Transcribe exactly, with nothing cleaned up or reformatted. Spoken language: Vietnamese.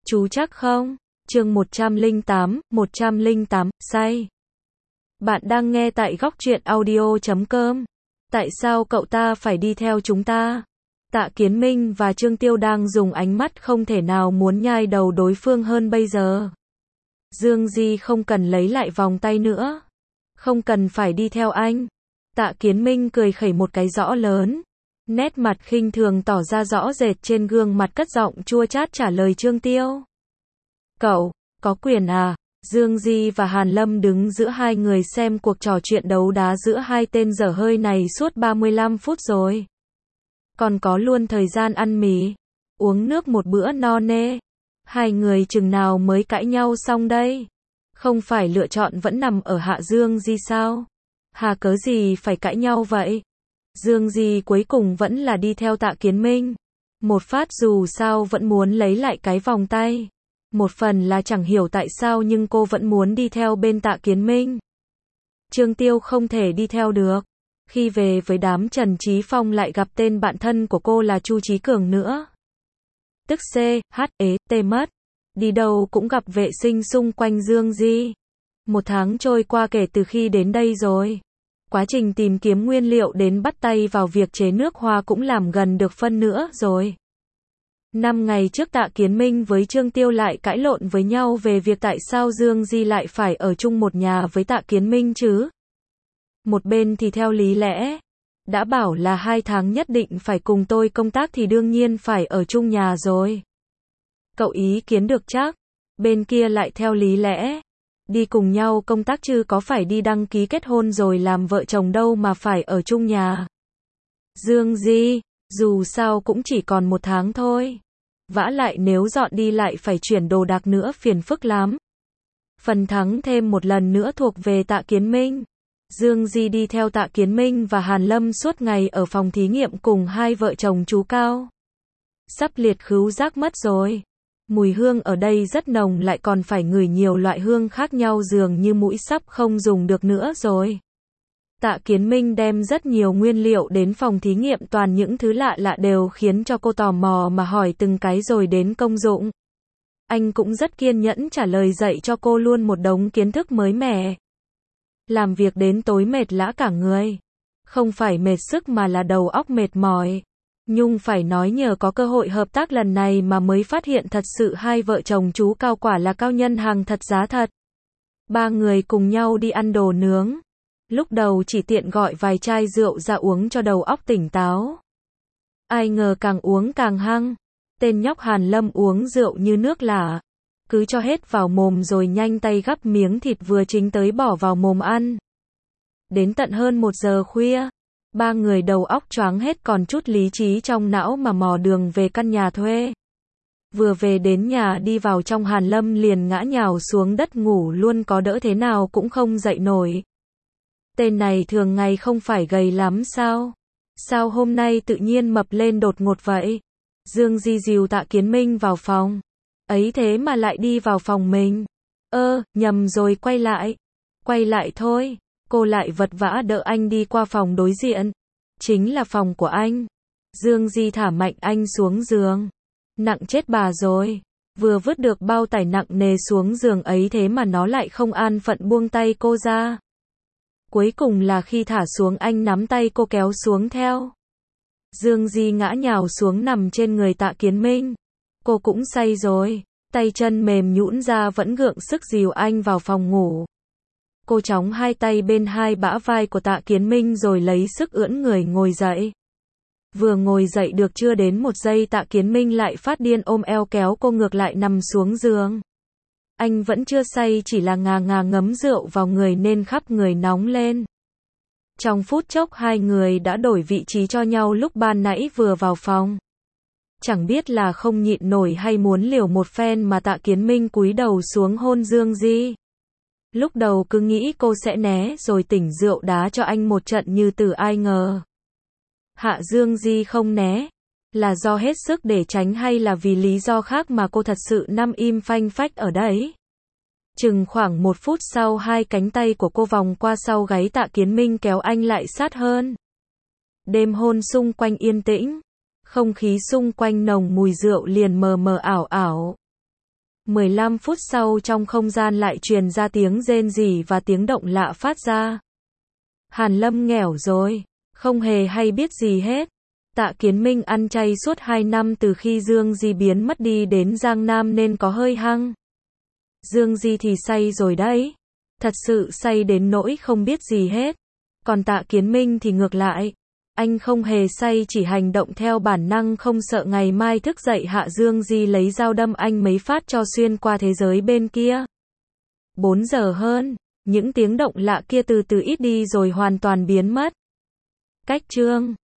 Chú chắc không? Chương một trăm lẻ tám, một trăm lẻ tám, say. Bạn đang nghe tại góc truyện audio chấm com. Tại sao cậu ta phải đi theo chúng ta? Tạ Kiến Minh và Trương Tiêu đang dùng ánh mắt không thể nào muốn nhai đầu đối phương hơn bây giờ. Dương Di không cần lấy lại vòng tay nữa. Không cần phải đi theo anh. Tạ Kiến Minh cười khẩy một cái rõ lớn. Nét mặt khinh thường tỏ ra rõ rệt trên gương mặt, cất giọng chua chát trả lời Trương Tiêu. Cậu, có quyền à? Dương Di và Hàn Lâm đứng giữa hai người xem cuộc trò chuyện đấu đá giữa hai tên dở hơi này suốt ba mươi lăm phút rồi. Còn có luôn thời gian ăn mì, uống nước một bữa no nê. Hai người chừng nào mới cãi nhau xong đây? Không phải lựa chọn vẫn nằm ở Hạ Dương Di sao? Hà cớ gì phải cãi nhau vậy? Dương Di cuối cùng vẫn là đi theo Tạ Kiến Minh. Một phát dù sao vẫn muốn lấy lại cái vòng tay. Một phần là chẳng hiểu tại sao nhưng cô vẫn muốn đi theo bên Tạ Kiến Minh. Trương Tiêu không thể đi theo được. Khi về với đám Trần Chí Phong lại gặp tên bạn thân của cô là Chu Chí Cường nữa. Tức C, H, E, T mất. Đi đâu cũng gặp vệ sinh xung quanh Dương Di. Một tháng trôi qua kể từ khi đến đây rồi. Quá trình tìm kiếm nguyên liệu đến bắt tay vào việc chế nước hoa cũng làm gần được phân nữa rồi. Năm ngày trước Tạ Kiến Minh với Trương Tiêu lại cãi lộn với nhau về việc tại sao Dương Di lại phải ở chung một nhà với Tạ Kiến Minh chứ. Một bên thì theo lý lẽ, đã bảo là hai tháng nhất định phải cùng tôi công tác thì đương nhiên phải ở chung nhà rồi. Cậu ý kiến được chắc. Bên kia lại theo lý lẽ, đi cùng nhau công tác chứ có phải đi đăng ký kết hôn rồi làm vợ chồng đâu mà phải ở chung nhà. Dương Di, dù sao cũng chỉ còn một tháng thôi. Vả lại nếu dọn đi lại phải chuyển đồ đạc nữa phiền phức lắm. Phần thắng thêm một lần nữa thuộc về Tạ Kiến Minh. Dương Di đi theo Tạ Kiến Minh và Hàn Lâm suốt ngày ở phòng thí nghiệm cùng hai vợ chồng chú Cao. Sắp liệt khứu giác mất rồi. Mùi hương ở đây rất nồng, lại còn phải ngửi nhiều loại hương khác nhau, dường như mũi sắp không dùng được nữa rồi. Tạ Kiến Minh đem rất nhiều nguyên liệu đến phòng thí nghiệm, toàn những thứ lạ lạ đều khiến cho cô tò mò mà hỏi từng cái rồi đến công dụng. Anh cũng rất kiên nhẫn trả lời, dạy cho cô luôn một đống kiến thức mới mẻ. Làm việc đến tối mệt lã cả người. Không phải mệt sức mà là đầu óc mệt mỏi. Nhung phải nói nhờ có cơ hội hợp tác lần này mà mới phát hiện thật sự hai vợ chồng chú Cao quả là cao nhân hàng thật giá thật. Ba người cùng nhau đi ăn đồ nướng. Lúc đầu chỉ tiện gọi vài chai rượu ra uống cho đầu óc tỉnh táo. Ai ngờ càng uống càng hăng. Tên nhóc Hàn Lâm uống rượu như nước lã. Cứ cho hết vào mồm rồi nhanh tay gắp miếng thịt vừa chính tới bỏ vào mồm ăn. Đến tận hơn một giờ khuya, ba người đầu óc choáng hết, còn chút lý trí trong não mà mò đường về căn nhà thuê. Vừa về đến nhà đi vào trong, Hàn Lâm liền ngã nhào xuống đất ngủ luôn, có đỡ thế nào cũng không dậy nổi. Tên này thường ngày không phải gầy lắm sao? Sao hôm nay tự nhiên mập lên đột ngột vậy? Dương Di dìu Tạ Kiến Minh vào phòng. Ấy thế mà lại đi vào phòng mình. Ơ, nhầm rồi, quay lại. Quay lại thôi. Cô lại vật vã đỡ anh đi qua phòng đối diện. Chính là phòng của anh. Dương Di thả mạnh anh xuống giường. Nặng chết bà rồi. Vừa vứt được bao tải nặng nề xuống giường ấy thế mà nó lại không an phận buông tay cô ra. Cuối cùng là khi thả xuống anh nắm tay cô kéo xuống theo. Dương Di ngã nhào xuống nằm trên người Tạ Kiến Minh. Cô cũng say rồi. Tay chân mềm nhũn ra vẫn gượng sức dìu anh vào phòng ngủ. Cô chóng hai tay bên hai bả vai của Tạ Kiến Minh rồi lấy sức ưỡn người ngồi dậy. Vừa ngồi dậy được chưa đến một giây, Tạ Kiến Minh lại phát điên ôm eo kéo cô ngược lại nằm xuống giường. Anh vẫn chưa say, chỉ là ngà ngà ngấm rượu vào người nên khắp người nóng lên. Trong phút chốc hai người đã đổi vị trí cho nhau lúc ban nãy vừa vào phòng. Chẳng biết là không nhịn nổi hay muốn liều một phen mà Tạ Kiến Minh cúi đầu xuống hôn Dương Di. Lúc đầu cứ nghĩ cô sẽ né rồi tỉnh rượu đá cho anh một trận như từ, ai ngờ Hạ Dương Di không né. Là do hết sức để tránh hay là vì lý do khác mà cô thật sự nằm im phanh phách ở đấy. Chừng khoảng một phút sau, hai cánh tay của cô vòng qua sau gáy Tạ Kiến Minh kéo anh lại sát hơn. Đêm hôn xung quanh yên tĩnh. Không khí xung quanh nồng mùi rượu liền mờ mờ ảo ảo. mười lăm phút sau trong không gian lại truyền ra tiếng rên rỉ và tiếng động lạ phát ra. Hàn Lâm nghẻo rồi, không hề hay biết gì hết. Tạ Kiến Minh ăn chay suốt hai năm từ khi Dương Di biến mất đi đến Giang Nam nên có hơi hăng. Dương Di thì say rồi đấy. Thật sự say đến nỗi không biết gì hết. Còn Tạ Kiến Minh thì ngược lại. Anh không hề say, chỉ hành động theo bản năng, không sợ ngày mai thức dậy hạ Dương Di lấy dao đâm anh mấy phát cho xuyên qua thế giới bên kia. bốn giờ hơn, những tiếng động lạ kia từ từ ít đi rồi hoàn toàn biến mất. Cách chương